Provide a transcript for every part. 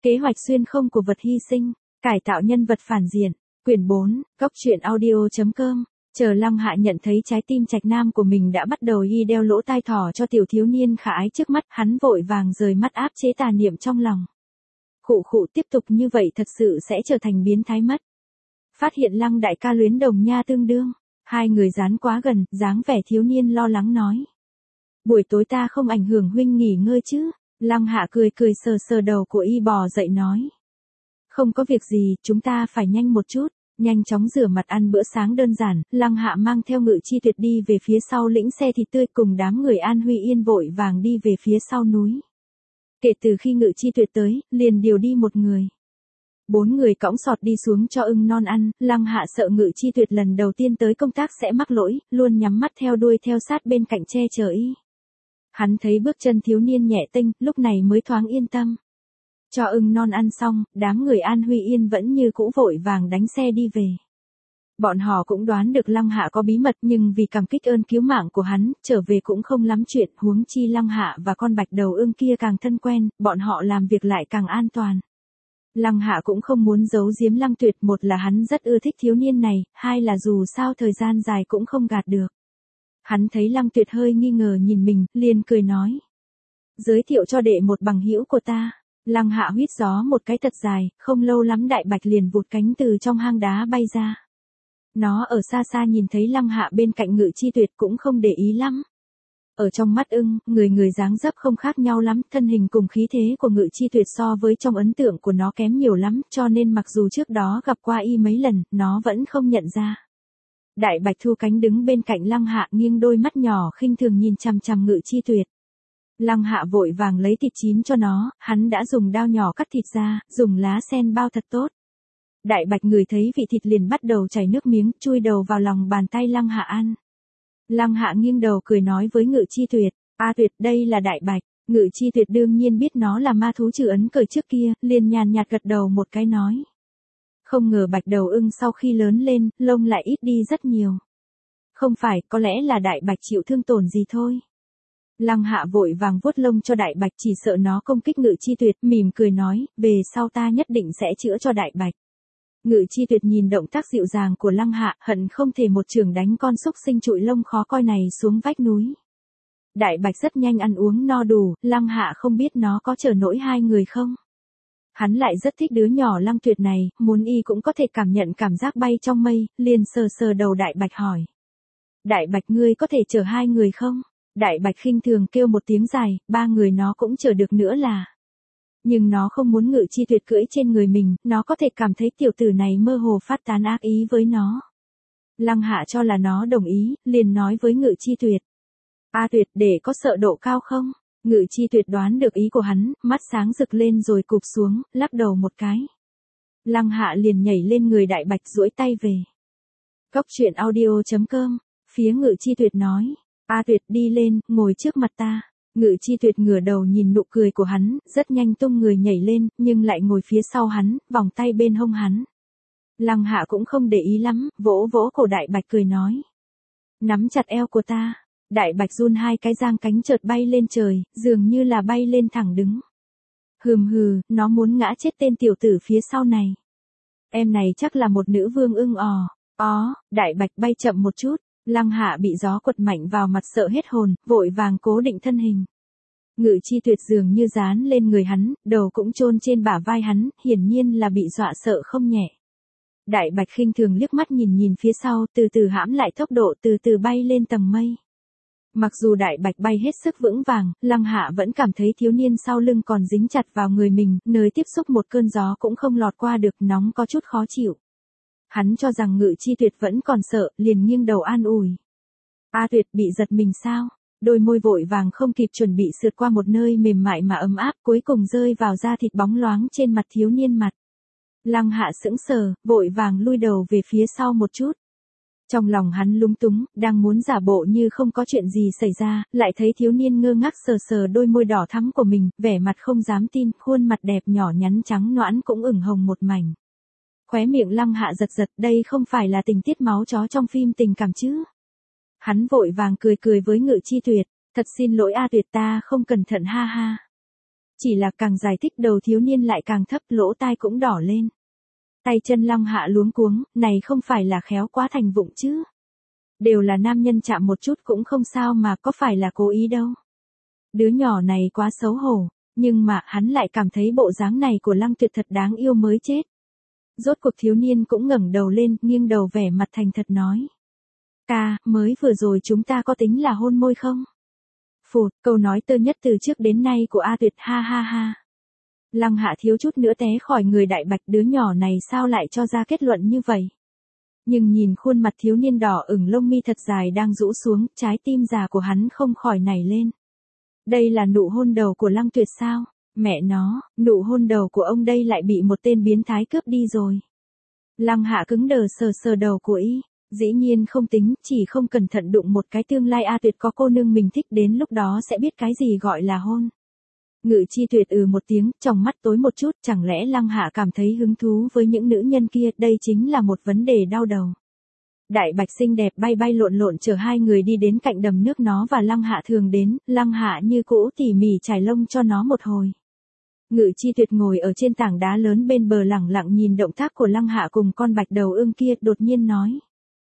Kế hoạch xuyên không của vật hy sinh, cải tạo nhân vật phản diện, quyển 4, góc truyện audio.com. Chờ Lăng Hạ nhận thấy trái tim trạch nam của mình đã bắt đầu y đeo lỗ tai thỏ cho tiểu thiếu niên khả ái trước mắt, hắn vội vàng rời mắt áp chế tà niệm trong lòng. Khụ khụ, tiếp tục như vậy thật sự sẽ trở thành biến thái mất. Phát hiện Lăng đại ca luyến Đồng Nha tương đương, hai người dán quá gần, dáng vẻ thiếu niên lo lắng nói. Buổi tối ta không ảnh hưởng huynh nghỉ ngơi chứ? Lăng Hạ cười cười sờ sờ đầu của y bò dậy nói. Không có việc gì, chúng ta phải nhanh một chút. Nhanh chóng rửa mặt ăn bữa sáng đơn giản, Lăng Hạ mang theo Ngự Chi Tuyệt đi về phía sau lĩnh xe thịt tươi, cùng đám người An Huy Yên vội vàng đi về phía sau núi. Kể từ khi Ngự Chi Tuyệt tới, liền điều đi một người. 4 người cõng sọt đi xuống cho ưng non ăn, Lăng Hạ sợ Ngự Chi Tuyệt lần đầu tiên tới công tác sẽ mắc lỗi, luôn nhắm mắt theo đuôi theo sát bên cạnh che chở y. Hắn thấy bước chân thiếu niên nhẹ tênh, lúc này mới thoáng yên tâm. Cho ưng non ăn xong, đám người An Huy Yên vẫn như cũ vội vàng đánh xe đi về. Bọn họ cũng đoán được Lăng Hạ có bí mật, nhưng vì cảm kích ơn cứu mạng của hắn, trở về cũng không lắm chuyện, huống chi Lăng Hạ và con bạch đầu ưng kia càng thân quen, bọn họ làm việc lại càng an toàn. Lăng Hạ cũng không muốn giấu giếm Lăng Tuyệt, một là hắn rất ưa thích thiếu niên này, hai là dù sao thời gian dài cũng không gạt được. Hắn thấy Lăng Tuyệt hơi nghi ngờ nhìn mình, liền cười nói. Giới thiệu cho đệ một bằng hữu của ta. Lăng Hạ huýt gió một cái thật dài, không lâu lắm đại bạch liền vụt cánh từ trong hang đá bay ra. Nó ở xa xa nhìn thấy Lăng Hạ bên cạnh Ngự Chi Tuyệt cũng không để ý lắm. Ở trong mắt ưng, người dáng dấp không khác nhau lắm, thân hình cùng khí thế của Ngự Chi Tuyệt so với trong ấn tượng của nó kém nhiều lắm, cho nên mặc dù trước đó gặp qua y mấy lần, nó vẫn không nhận ra. Đại bạch thu cánh đứng bên cạnh Lăng Hạ, nghiêng đôi mắt nhỏ khinh thường nhìn chằm chằm Ngự Chi Tuyệt. Lăng Hạ vội vàng lấy thịt chín cho nó, hắn đã dùng dao nhỏ cắt thịt ra, dùng lá sen bao thật tốt. Đại bạch người thấy vị thịt liền bắt đầu chảy nước miếng, chui đầu vào lòng bàn tay Lăng Hạ ăn. Lăng Hạ nghiêng đầu cười nói với Ngự Chi Tuyệt, A Tuyệt, đây là đại bạch. Ngự Chi Tuyệt đương nhiên biết nó là ma thú trừ ấn cởi trước kia, liền nhàn nhạt gật đầu một cái nói. Không ngờ bạch đầu ưng sau khi lớn lên, lông lại ít đi rất nhiều. Không phải, có lẽ là đại bạch chịu thương tổn gì thôi. Lăng Hạ vội vàng vuốt lông cho đại bạch, chỉ sợ nó công kích Ngự Chi Tuyệt, mỉm cười nói, về sau ta nhất định sẽ chữa cho đại bạch. Ngự Chi Tuyệt nhìn động tác dịu dàng của Lăng Hạ, hận không thể một chưởng đánh con xúc sinh trụi lông khó coi này xuống vách núi. Đại bạch rất nhanh ăn uống no đủ, Lăng Hạ không biết nó có chở nổi hai người không. Hắn lại rất thích đứa nhỏ Lăng Tuyệt này, muốn y cũng có thể cảm nhận cảm giác bay trong mây, liền sờ sờ đầu đại bạch hỏi. Đại bạch, ngươi có thể chở hai người không? Đại bạch khinh thường kêu một tiếng dài, 3 người nó cũng chở được nữa là. Nhưng nó không muốn Ngự Chi Tuyệt cưỡi trên người mình, nó có thể cảm thấy tiểu tử này mơ hồ phát tán ác ý với nó. Lăng Hạ cho là nó đồng ý, liền nói với Ngự Chi Tuyệt. A Tuyệt, để có sợ độ cao không? Ngự Chi Tuyệt đoán được ý của hắn, mắt sáng rực lên rồi cụp xuống, lắc đầu một cái. Lăng Hạ liền nhảy lên người đại bạch duỗi tay về. Góc truyện audio.com, phía Ngự Chi Tuyệt nói. A Tuyệt, đi lên, ngồi trước mặt ta. Ngự Chi Tuyệt ngửa đầu nhìn nụ cười của hắn, rất nhanh tung người nhảy lên, nhưng lại ngồi phía sau hắn, vòng tay bên hông hắn. Lăng Hạ cũng không để ý lắm, vỗ vỗ cổ đại bạch cười nói. Nắm chặt eo của ta. Đại bạch run hai cái, giang cánh chợt bay lên trời, dường như là bay lên thẳng đứng. Hừ, nó muốn ngã chết tên tiểu tử phía sau này. Em này chắc là một nữ vương ưng ò. Đại bạch bay chậm một chút. Lăng Hạ bị gió quật mạnh vào mặt sợ hết hồn, vội vàng cố định thân hình. Ngự Chi Tuyệt dường như dán lên người hắn, đầu cũng chôn trên bả vai hắn, hiển nhiên là bị dọa sợ không nhẹ. Đại bạch khinh thường liếc mắt nhìn phía sau, từ từ hãm lại tốc độ, từ từ bay lên tầng mây. Mặc dù đại bạch bay hết sức vững vàng, Lăng Hạ vẫn cảm thấy thiếu niên sau lưng còn dính chặt vào người mình, nơi tiếp xúc một cơn gió cũng không lọt qua được, nóng có chút khó chịu. Hắn cho rằng Ngự Chi Tuyệt vẫn còn sợ, liền nghiêng đầu an ủi. A Tuyệt, bị giật mình sao? Đôi môi vội vàng không kịp chuẩn bị sượt qua một nơi mềm mại mà ấm áp, cuối cùng rơi vào da thịt bóng loáng trên mặt thiếu niên mặt. Lăng Hạ sững sờ, vội vàng lui đầu về phía sau một chút. Trong lòng hắn lúng túng, đang muốn giả bộ như không có chuyện gì xảy ra, lại thấy thiếu niên ngơ ngác sờ sờ đôi môi đỏ thắm của mình, vẻ mặt không dám tin, khuôn mặt đẹp nhỏ nhắn trắng nõn cũng ửng hồng một mảnh. Khóe miệng Lăng Hạ giật, đây không phải là tình tiết máu chó trong phim tình cảm chứ? Hắn vội vàng cười với Ngự Chi Tuyệt, thật xin lỗi A Tuyệt, ta không cẩn thận ha ha. Chỉ là càng giải thích đầu thiếu niên lại càng thấp, lỗ tai cũng đỏ lên. Tay chân Lăng Hạ luống cuống, này không phải là khéo quá thành vụng chứ. Đều là nam nhân chạm một chút cũng không sao mà, có phải là cố ý đâu. Đứa nhỏ này quá xấu hổ, nhưng mà hắn lại cảm thấy bộ dáng này của Lăng Tuyệt thật đáng yêu mới chết. Rốt cuộc thiếu niên cũng ngẩng đầu lên, nghiêng đầu vẻ mặt thành thật nói. Ca, mới vừa rồi chúng ta có tính là hôn môi không? Phụt, câu nói tơ nhất từ trước đến nay của A Tuyệt, ha ha ha. Lăng Hạ thiếu chút nữa té khỏi người Đại Bạch, đứa nhỏ này sao lại cho ra kết luận như vậy. Nhưng nhìn khuôn mặt thiếu niên đỏ ửng, lông mi thật dài đang rũ xuống, trái tim già của hắn không khỏi nảy lên. Đây là nụ hôn đầu của Lăng Tuyệt sao? Mẹ nó, nụ hôn đầu của ông đây lại bị một tên biến thái cướp đi rồi. Lăng Hạ cứng đờ sờ sờ đầu của y. Dĩ nhiên không tính, chỉ không cẩn thận đụng một cái tương lai A Tuyệt có cô nương mình thích, đến lúc đó sẽ biết cái gì gọi là hôn. Ngự Chi Tuyệt một tiếng, trong mắt tối một chút, chẳng lẽ Lăng Hạ cảm thấy hứng thú với những nữ nhân kia, đây chính là một vấn đề đau đầu. Đại Bạch xinh đẹp bay bay lộn lộn chở hai người đi đến cạnh đầm nước nó và Lăng Hạ thường đến, Lăng Hạ như cũ tỉ mỉ chải lông cho nó một hồi. Ngự Chi Tuyệt ngồi ở trên tảng đá lớn bên bờ lẳng lặng nhìn động tác của Lăng Hạ cùng con bạch đầu ương kia, đột nhiên nói.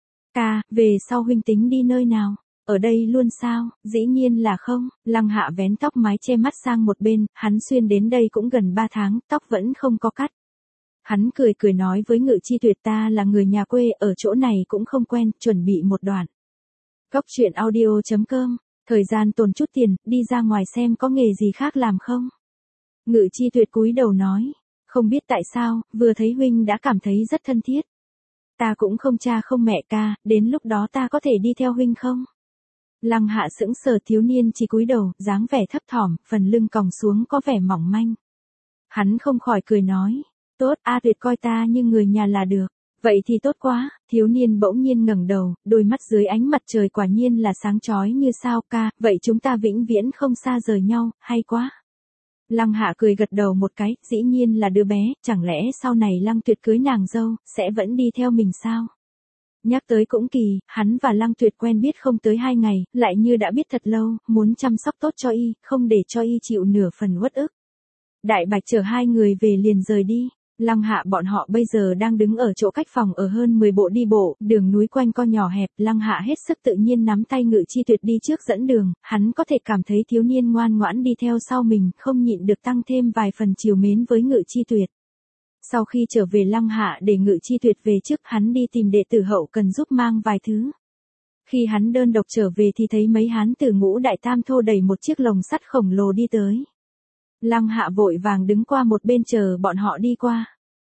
Ca, về sau huynh tính đi nơi nào? Ở đây luôn sao? Dĩ nhiên là không. Lăng Hạ vén tóc mái che mắt sang một bên, hắn xuyên đến đây cũng gần 3 tháng, tóc vẫn không có cắt. Hắn cười cười nói với Ngự Chi Tuyệt, ta là người nhà quê, ở chỗ này cũng không quen, chuẩn bị một đoạn. Góc truyện audio.com, thời gian tồn chút tiền, đi ra ngoài xem có nghề gì khác làm không? Ngự Chi Tuyệt cúi đầu nói, không biết tại sao, vừa thấy huynh đã cảm thấy rất thân thiết. Ta cũng không cha không mẹ ca, đến lúc đó ta có thể đi theo huynh không? Lăng Hạ sững sờ, thiếu niên chỉ cúi đầu, dáng vẻ thấp thỏm, phần lưng còng xuống có vẻ mỏng manh. Hắn không khỏi cười nói, tốt, A Tuyệt coi ta như người nhà là được. Vậy thì tốt quá, thiếu niên bỗng nhiên ngẩng đầu, đôi mắt dưới ánh mặt trời quả nhiên là sáng chói như sao. Ca, vậy chúng ta vĩnh viễn không xa rời nhau, hay quá. Lăng Hạ cười gật đầu một cái, dĩ nhiên là đứa bé, chẳng lẽ sau này Lăng Tuyệt cưới nàng dâu, sẽ vẫn đi theo mình sao? Nhắc tới cũng kỳ, hắn và Lăng Tuyệt quen biết không tới 2 ngày, lại như đã biết thật lâu, muốn chăm sóc tốt cho y, không để cho y chịu nửa phần uất ức. Đại Bạch chở hai người về liền rời đi. Lăng Hạ bọn họ bây giờ đang đứng ở chỗ cách phòng ở hơn 10 bộ đi bộ, đường núi quanh co nhỏ hẹp, Lăng Hạ hết sức tự nhiên nắm tay Ngự Chi Tuyệt đi trước dẫn đường, hắn có thể cảm thấy thiếu niên ngoan ngoãn đi theo sau mình, không nhịn được tăng thêm vài phần trìu mến với Ngự Chi Tuyệt. Sau khi trở về Lăng Hạ để Ngự Chi Tuyệt về trước, hắn đi tìm đệ tử hậu cần giúp mang vài thứ. Khi hắn đơn độc trở về thì thấy mấy hán tử Ngũ Đại Tam Thô đẩy một chiếc lồng sắt khổng lồ đi tới. Lăng Hạ vội vàng đứng qua một bên chờ bọn họ đi qua.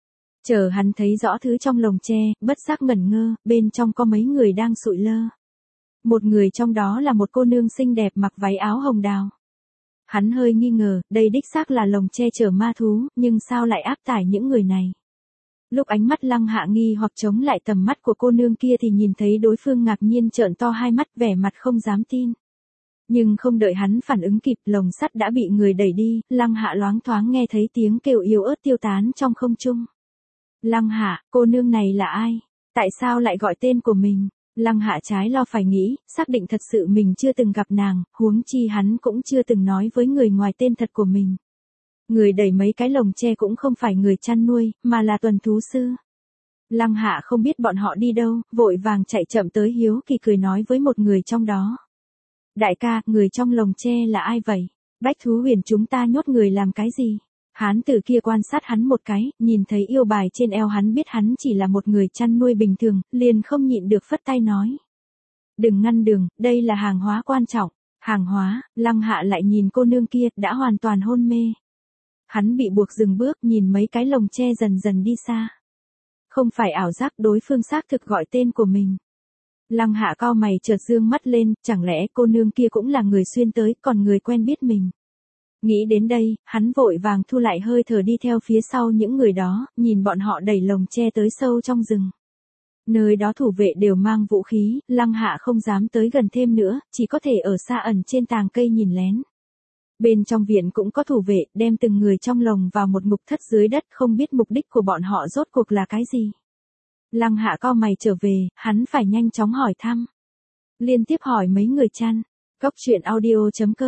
Chờ hắn thấy rõ thứ trong lồng tre, bất giác ngẩn ngơ, bên trong có mấy người đang sụi lơ. Một người trong đó là một cô nương xinh đẹp mặc váy áo hồng đào. Hắn hơi nghi ngờ, đây đích xác là lồng che chở ma thú, nhưng sao lại áp tải những người này? Lúc ánh mắt Lăng Hạ nghi hoặc chống lại tầm mắt của cô nương kia thì nhìn thấy đối phương ngạc nhiên trợn to hai mắt, vẻ mặt không dám tin. Nhưng không đợi hắn phản ứng kịp, lồng sắt đã bị người đẩy đi, Lăng Hạ loáng thoáng nghe thấy tiếng kêu yếu ớt tiêu tán trong không trung. Lăng Hạ, cô nương này là ai? Tại sao lại gọi tên của mình? Lăng Hạ trái lo phải nghĩ, xác định thật sự mình chưa từng gặp nàng, huống chi hắn cũng chưa từng nói với người ngoài tên thật của mình. Người đẩy mấy cái lồng tre cũng không phải người chăn nuôi, mà là tuần thú sư. Lăng Hạ không biết bọn họ đi đâu, vội vàng chạy chậm tới hiếu kỳ cười nói với một người trong đó. Đại ca, người trong lồng tre là ai vậy? Bách Thú Huyền chúng ta nhốt người làm cái gì? Hán tử kia quan sát hắn một cái, nhìn thấy yêu bài trên eo hắn biết hắn chỉ là một người chăn nuôi bình thường, liền không nhịn được phất tay nói. Đừng ngăn đường, đây là hàng hóa quan trọng. Hàng hóa, Lăng Hạ lại nhìn cô nương kia, đã hoàn toàn hôn mê. Hắn bị buộc dừng bước, nhìn mấy cái lồng tre dần dần đi xa. Không phải ảo giác, đối phương xác thực gọi tên của mình. Lăng Hạ cau mày chợt dương mắt lên, chẳng lẽ cô nương kia cũng là người xuyên tới, còn người quen biết mình. Nghĩ đến đây, hắn vội vàng thu lại hơi thở đi theo phía sau những người đó, nhìn bọn họ đẩy lồng tre tới sâu trong rừng. Nơi đó thủ vệ đều mang vũ khí, Lăng Hạ không dám tới gần thêm nữa, chỉ có thể ở xa ẩn trên tàng cây nhìn lén. Bên trong viện cũng có thủ vệ, đem từng người trong lồng vào một ngục thất dưới đất, không biết mục đích của bọn họ rốt cuộc là cái gì. Lăng Hạ cau mày trở về, hắn phải nhanh chóng hỏi thăm. Liên tiếp hỏi mấy người chăn. Góc truyện audio.com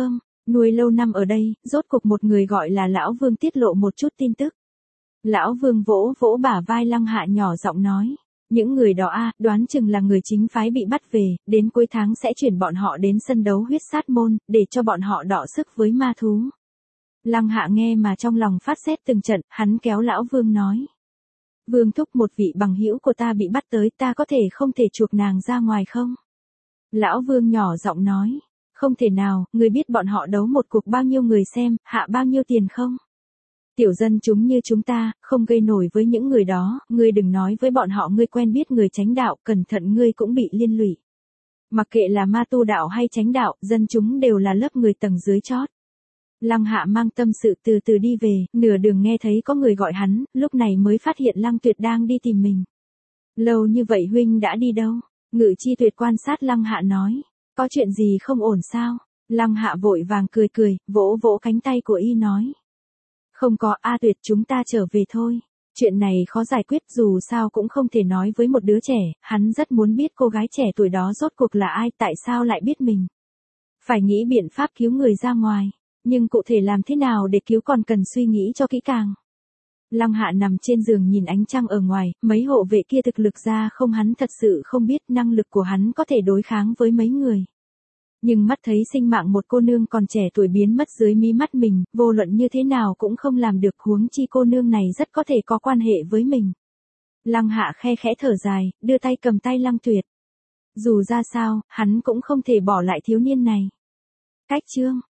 Nuôi lâu năm ở đây, rốt cuộc một người gọi là Lão Vương tiết lộ một chút tin tức. Lão Vương vỗ vỗ bả vai Lăng Hạ nhỏ giọng nói. Những người đó đoán chừng là người chính phái bị bắt về, đến cuối tháng sẽ chuyển bọn họ đến sân đấu huyết sát môn, để cho bọn họ đọ sức với ma thú. Lăng Hạ nghe mà trong lòng phát sét từng trận, hắn kéo Lão Vương nói. Vương thúc, một vị bằng hữu của ta bị bắt tới, ta có thể không thể chuộc nàng ra ngoài không? Lão Vương nhỏ giọng nói. Không thể nào, ngươi biết bọn họ đấu một cuộc bao nhiêu người xem, hạ bao nhiêu tiền không? Tiểu dân chúng như chúng ta, không gây nổi với những người đó, ngươi đừng nói với bọn họ ngươi quen biết người chánh đạo, cẩn thận ngươi cũng bị liên lụy. Mặc kệ là ma tu đạo hay chánh đạo, dân chúng đều là lớp người tầng dưới chót. Lăng Hạ mang tâm sự từ từ đi về, nửa đường nghe thấy có người gọi hắn, lúc này mới phát hiện Lăng Tuyệt đang đi tìm mình. Lâu như vậy huynh đã đi đâu? Ngự Chi Tuyệt quan sát Lăng Hạ nói. Có chuyện gì không ổn sao? Lăng Hạ vội vàng cười cười, vỗ vỗ cánh tay của y nói. Không có, Tuyệt, chúng ta trở về thôi. Chuyện này khó giải quyết, dù sao cũng không thể nói với một đứa trẻ, hắn rất muốn biết cô gái trẻ tuổi đó rốt cuộc là ai, tại sao lại biết mình. Phải nghĩ biện pháp cứu người ra ngoài, nhưng cụ thể làm thế nào để cứu còn cần suy nghĩ cho kỹ càng. Lăng Hạ nằm trên giường nhìn ánh trăng ở ngoài, mấy hộ vệ kia thực lực ra không, hắn thật sự không biết năng lực của hắn có thể đối kháng với mấy người. Nhưng mắt thấy sinh mạng một cô nương còn trẻ tuổi biến mất dưới mí mắt mình, vô luận như thế nào cũng không làm được, huống chi cô nương này rất có thể có quan hệ với mình. Lăng Hạ khe khẽ thở dài, đưa tay cầm tay Lăng Tuyệt. Dù ra sao, hắn cũng không thể bỏ lại thiếu niên này. Cách chương